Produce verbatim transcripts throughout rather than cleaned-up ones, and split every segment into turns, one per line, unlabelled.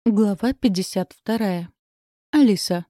Глава пятьдесят вторая. Алиса.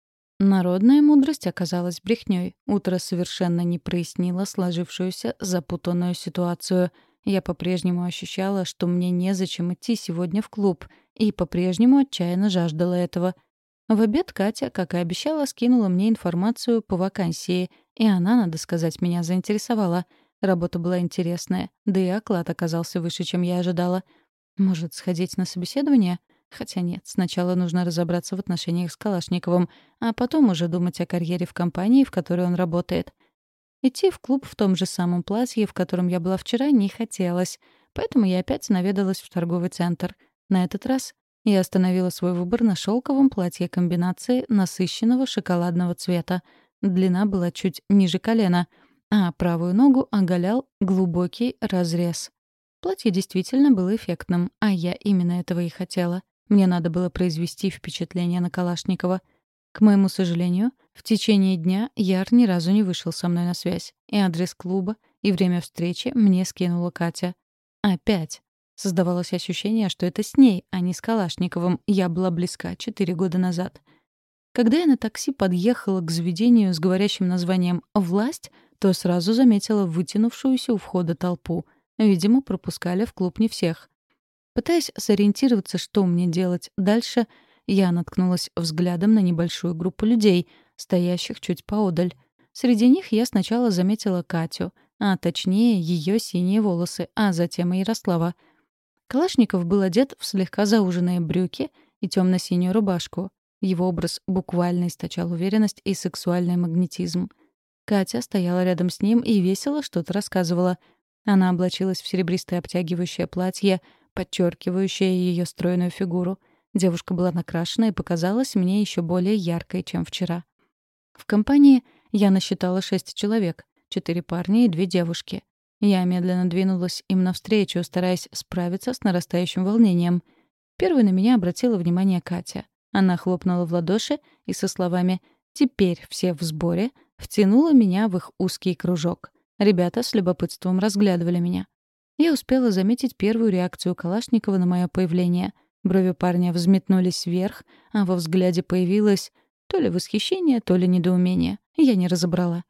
Народная мудрость оказалась брехнёй. Утро совершенно не прояснило сложившуюся запутанную ситуацию. Я по-прежнему ощущала, что мне незачем идти сегодня в клуб, и по-прежнему отчаянно жаждала этого. В обед Катя, как и обещала, скинула мне информацию по вакансии, и она, надо сказать, меня заинтересовала. Работа была интересная, да и оклад оказался выше, чем я ожидала. Может, сходить на собеседование? Хотя нет, сначала нужно разобраться в отношениях с Калашниковым, а потом уже думать о карьере в компании, в которой он работает. Идти в клуб в том же самом платье, в котором я была вчера, не хотелось, поэтому я опять наведалась в торговый центр. На этот раз я остановила свой выбор на шелковом платье комбинации насыщенного шоколадного цвета. Длина была чуть ниже колена, а правую ногу оголял глубокий разрез. Платье действительно было эффектным, а я именно этого и хотела. Мне надо было произвести впечатление на Калашникова. К моему сожалению, в течение дня Яр ни разу не вышел со мной на связь. И адрес клуба, и время встречи мне скинула Катя. Опять. Создавалось ощущение, что это с ней, а не с Калашниковым. Я была близка четыре года назад. Когда я на такси подъехала к заведению с говорящим названием «Власть», то сразу заметила вытянувшуюся у входа толпу. Видимо, пропускали в клуб не всех. Пытаясь сориентироваться, что мне делать дальше, я наткнулась взглядом на небольшую группу людей, стоящих чуть поодаль. Среди них я сначала заметила Катю, а точнее ее синие волосы, а затем и Ярослава. Калашников был одет в слегка зауженные брюки и темно-синюю рубашку. Его образ буквально источал уверенность и сексуальный магнетизм. Катя стояла рядом с ним и весело что-то рассказывала. Она облачилась в серебристое обтягивающее платье, подчеркивающее ее стройную фигуру. Девушка была накрашена и показалась мне еще более яркой, чем вчера. В компании я насчитала шесть человек, четыре парня и две девушки. Я медленно двинулась им навстречу, стараясь справиться с нарастающим волнением. Первой на меня обратила внимание Катя. Она хлопнула в ладоши и со словами «Теперь все в сборе» втянула меня в их узкий кружок. Ребята с любопытством разглядывали меня. Я успела заметить первую реакцию Калашникова на мое появление. Брови парня взметнулись вверх, а во взгляде появилось то ли восхищение, то ли недоумение. Я не разобрала.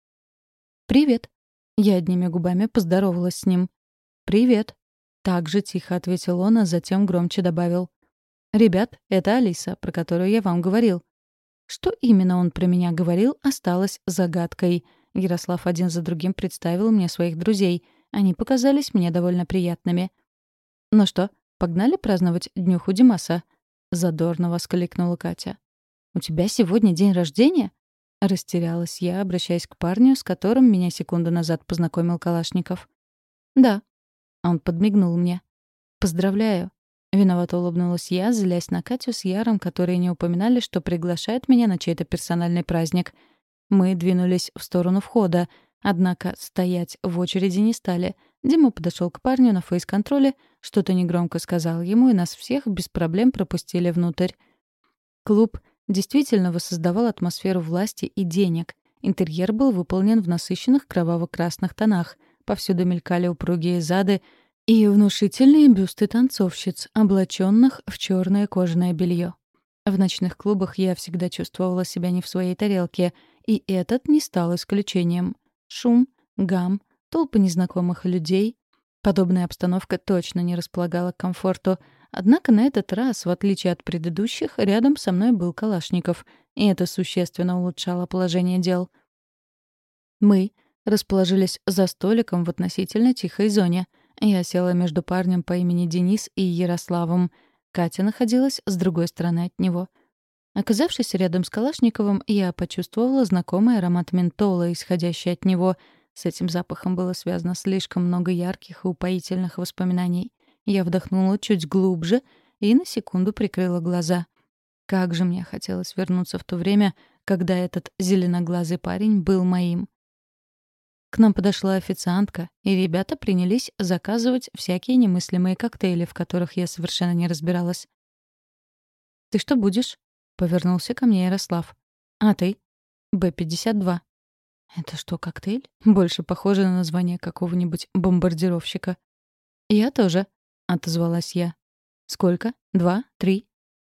«Привет». Я одними губами поздоровалась с ним. «Привет». Так же тихо ответил он, а затем громче добавил. «Ребят, это Алиса, про которую я вам говорил». Что именно он про меня говорил, осталось загадкой. Ярослав один за другим представил мне своих друзей. Они показались мне довольно приятными. «Ну что, погнали праздновать днюху Димаса?» — задорно воскликнула Катя. «У тебя сегодня день рождения?» Растерялась я, обращаясь к парню, с которым меня секунду назад познакомил Калашников. «Да». Он подмигнул мне. «Поздравляю». Виновато улыбнулась я, злясь на Катю с Яром, которые не упоминали, что приглашают меня на чей-то персональный праздник. Мы двинулись в сторону входа, однако стоять в очереди не стали. Дима подошел к парню на фейс-контроле, что-то негромко сказал ему, и нас всех без проблем пропустили внутрь. Клуб действительно воссоздавал атмосферу власти и денег. Интерьер был выполнен в насыщенных кроваво-красных тонах. Повсюду мелькали упругие зады и внушительные бюсты танцовщиц, облаченных в черное кожаное белье. В ночных клубах я всегда чувствовала себя не в своей тарелке, и этот не стал исключением. Шум, гам, толпы незнакомых людей. Подобная обстановка точно не располагала к комфорту. Однако на этот раз, в отличие от предыдущих, рядом со мной был Калашников, и это существенно улучшало положение дел. Мы расположились за столиком в относительно тихой зоне. Я села между парнем по имени Денис и Ярославом. Катя находилась с другой стороны от него. Оказавшись рядом с Калашниковым, я почувствовала знакомый аромат ментола, исходящий от него. С этим запахом было связано слишком много ярких и упоительных воспоминаний. Я вдохнула чуть глубже и на секунду прикрыла глаза. Как же мне хотелось вернуться в то время, когда этот зеленоглазый парень был моим. К нам подошла официантка, и ребята принялись заказывать всякие немыслимые коктейли, в которых я совершенно не разбиралась. «Ты что будешь?» — повернулся ко мне Ярослав. «А ты?» «Бэ пятьдесят два». «Это что, коктейль? Больше похоже на название какого-нибудь бомбардировщика». «Я тоже», — отозвалась я. «Сколько? Два? Три?»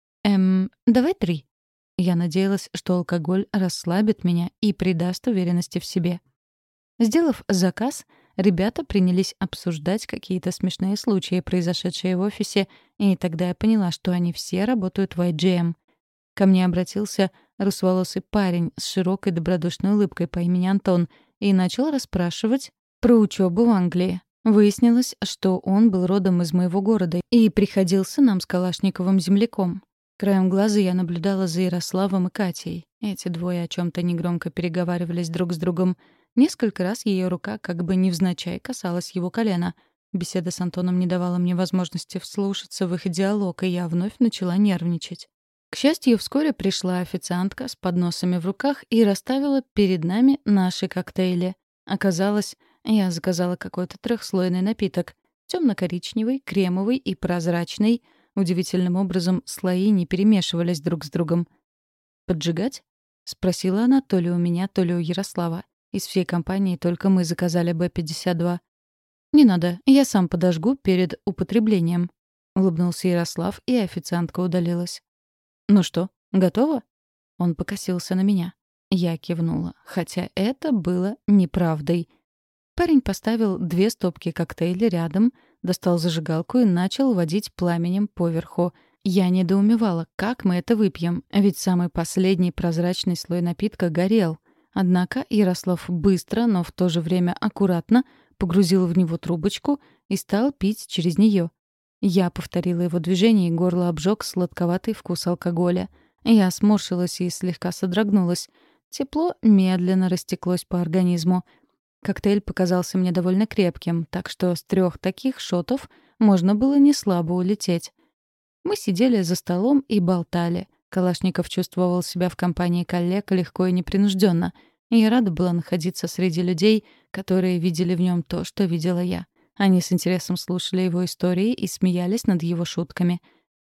«Эм, давай три». Я надеялась, что алкоголь расслабит меня и придаст уверенности в себе. Сделав заказ, ребята принялись обсуждать какие-то смешные случаи, произошедшие в офисе, и тогда я поняла, что они все работают в ай джи эм. Ко мне обратился русоволосый парень с широкой добродушной улыбкой по имени Антон и начал расспрашивать про учебу в Англии. Выяснилось, что он был родом из моего города и приходился нам с Калашниковым земляком. Краем глаза я наблюдала за Ярославом и Катей. Эти двое о чем то негромко переговаривались друг с другом. Несколько раз ее рука как бы невзначай касалась его колена. Беседа с Антоном не давала мне возможности вслушаться в их диалог, и я вновь начала нервничать. К счастью, вскоре пришла официантка с подносами в руках и расставила перед нами наши коктейли. Оказалось, я заказала какой-то трехслойный напиток. Темно-коричневый, кремовый и прозрачный. Удивительным образом слои не перемешивались друг с другом. «Поджигать?» — спросила она то ли у меня, то ли у Ярослава. Из всей компании только мы заказали бэ пятьдесят два. «Не надо, я сам подожгу перед употреблением», — улыбнулся Ярослав, и официантка удалилась. «Ну что, готово?» Он покосился на меня. Я кивнула, хотя это было неправдой. Парень поставил две стопки коктейля рядом, достал зажигалку и начал водить пламенем поверху. Я недоумевала, как мы это выпьем, ведь самый последний прозрачный слой напитка горел. Однако Ярослав быстро, но в то же время аккуратно погрузил в него трубочку и стал пить через нее. Я повторила его движение, и горло обжег сладковатый вкус алкоголя. Я сморщилась и слегка содрогнулась. Тепло медленно растеклось по организму. Коктейль показался мне довольно крепким, так что с трех таких шотов можно было неслабо улететь. Мы сидели за столом и болтали. Калашников чувствовал себя в компании коллег легко и непринужденно. И я рада была находиться среди людей, которые видели в нем то, что видела я. Они с интересом слушали его истории и смеялись над его шутками.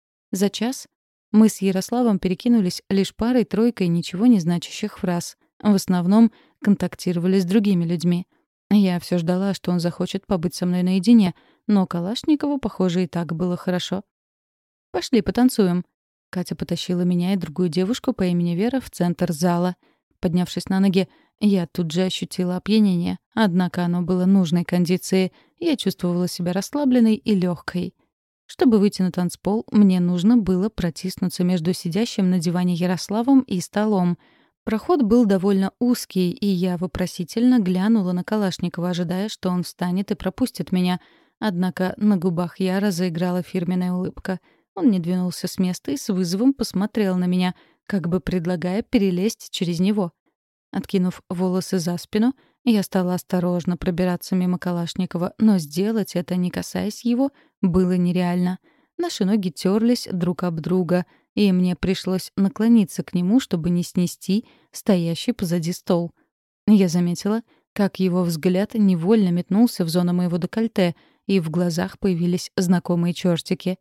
За час мы с Ярославом перекинулись лишь парой-тройкой ничего не значащих фраз. В основном контактировали с другими людьми. Я все ждала, что он захочет побыть со мной наедине, но Калашникову, похоже, и так было хорошо. «Пошли потанцуем». Катя потащила меня и другую девушку по имени Вера в центр зала. Поднявшись на ноги, я тут же ощутила опьянение, однако оно было нужной кондиции. Я чувствовала себя расслабленной и легкой. Чтобы выйти на танцпол, мне нужно было протиснуться между сидящим на диване Ярославом и столом. Проход был довольно узкий, и я вопросительно глянула на Калашникова, ожидая, что он встанет и пропустит меня. Однако на губах Яра заиграла фирменная улыбка. Он не двинулся с места и с вызовом посмотрел на меня, как бы предлагая перелезть через него. Откинув волосы за спину, я стала осторожно пробираться мимо Калашникова, но сделать это, не касаясь его, было нереально. Наши ноги терлись друг об друга, и мне пришлось наклониться к нему, чтобы не снести стоящий позади стол. Я заметила, как его взгляд невольно метнулся в зону моего декольте, и в глазах появились знакомые чертики.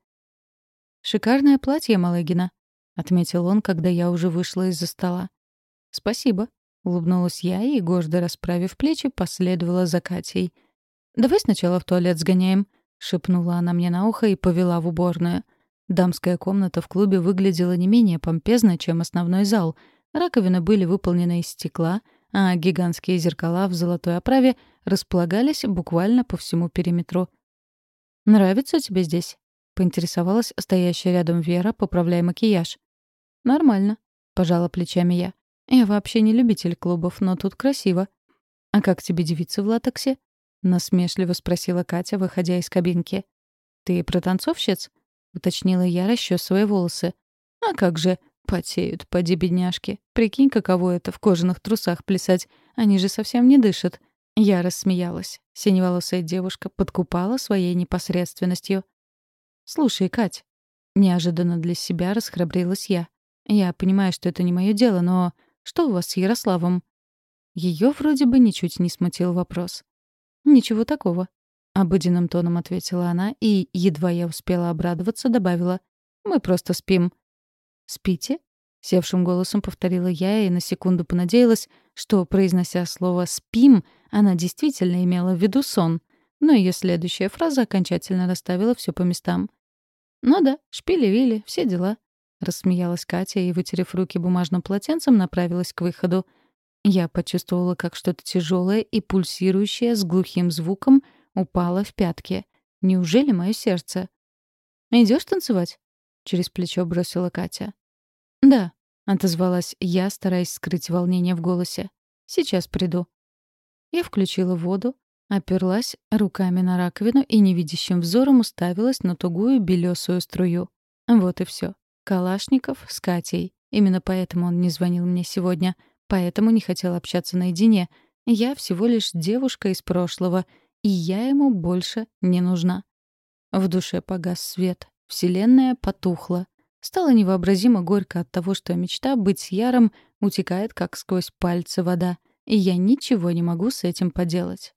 «Шикарное платье, Малыгина», — отметил он, когда я уже вышла из-за стола. «Спасибо», — улыбнулась я и, гордо расправив плечи, последовала за Катей. «Давай сначала в туалет сгоняем», — шепнула она мне на ухо и повела в уборную. Дамская комната в клубе выглядела не менее помпезно, чем основной зал. Раковины были выполнены из стекла, а гигантские зеркала в золотой оправе располагались буквально по всему периметру. «Нравится тебе здесь?» — поинтересовалась стоящая рядом Вера, поправляя макияж. «Нормально», — пожала плечами я. «Я вообще не любитель клубов, но тут красиво». «А как тебе девица в латексе?» — насмешливо спросила Катя, выходя из кабинки. «Ты про танцовщиц?» — уточнила я, расчесывая волосы. «А как же, потеют, поди бедняжки. Прикинь, каково это в кожаных трусах плясать. Они же совсем не дышат». Я рассмеялась. Синеволосая девушка подкупала своей непосредственностью. «Слушай, Кать», — неожиданно для себя расхрабрилась я. «Я понимаю, что это не мое дело, но что у вас с Ярославом?» Ее вроде бы ничуть не смутил вопрос. «Ничего такого», — обыденным тоном ответила она и, едва я успела обрадоваться, добавила. «Мы просто спим». «Спите?» — севшим голосом повторила я и на секунду понадеялась, что, произнося слово «спим», она действительно имела в виду сон. Но ее следующая фраза окончательно расставила все по местам. «Ну да, шпили-вили, все дела», — рассмеялась Катя и, вытерев руки бумажным полотенцем, направилась к выходу. Я почувствовала, как что-то тяжелое и пульсирующее с глухим звуком упало в пятки. Неужели мое сердце? Идешь танцевать?» — через плечо бросила Катя. «Да», — отозвалась я, стараясь скрыть волнение в голосе. «Сейчас приду». Я включила воду, оперлась руками на раковину и невидящим взором уставилась на тугую белесую струю. Вот и все. Калашников с Катей. Именно поэтому он не звонил мне сегодня. Поэтому не хотел общаться наедине. Я всего лишь девушка из прошлого, и я ему больше не нужна. В душе погас свет. Вселенная потухла. Стало невообразимо горько от того, что мечта быть с Яром утекает, как сквозь пальцы вода, и я ничего не могу с этим поделать.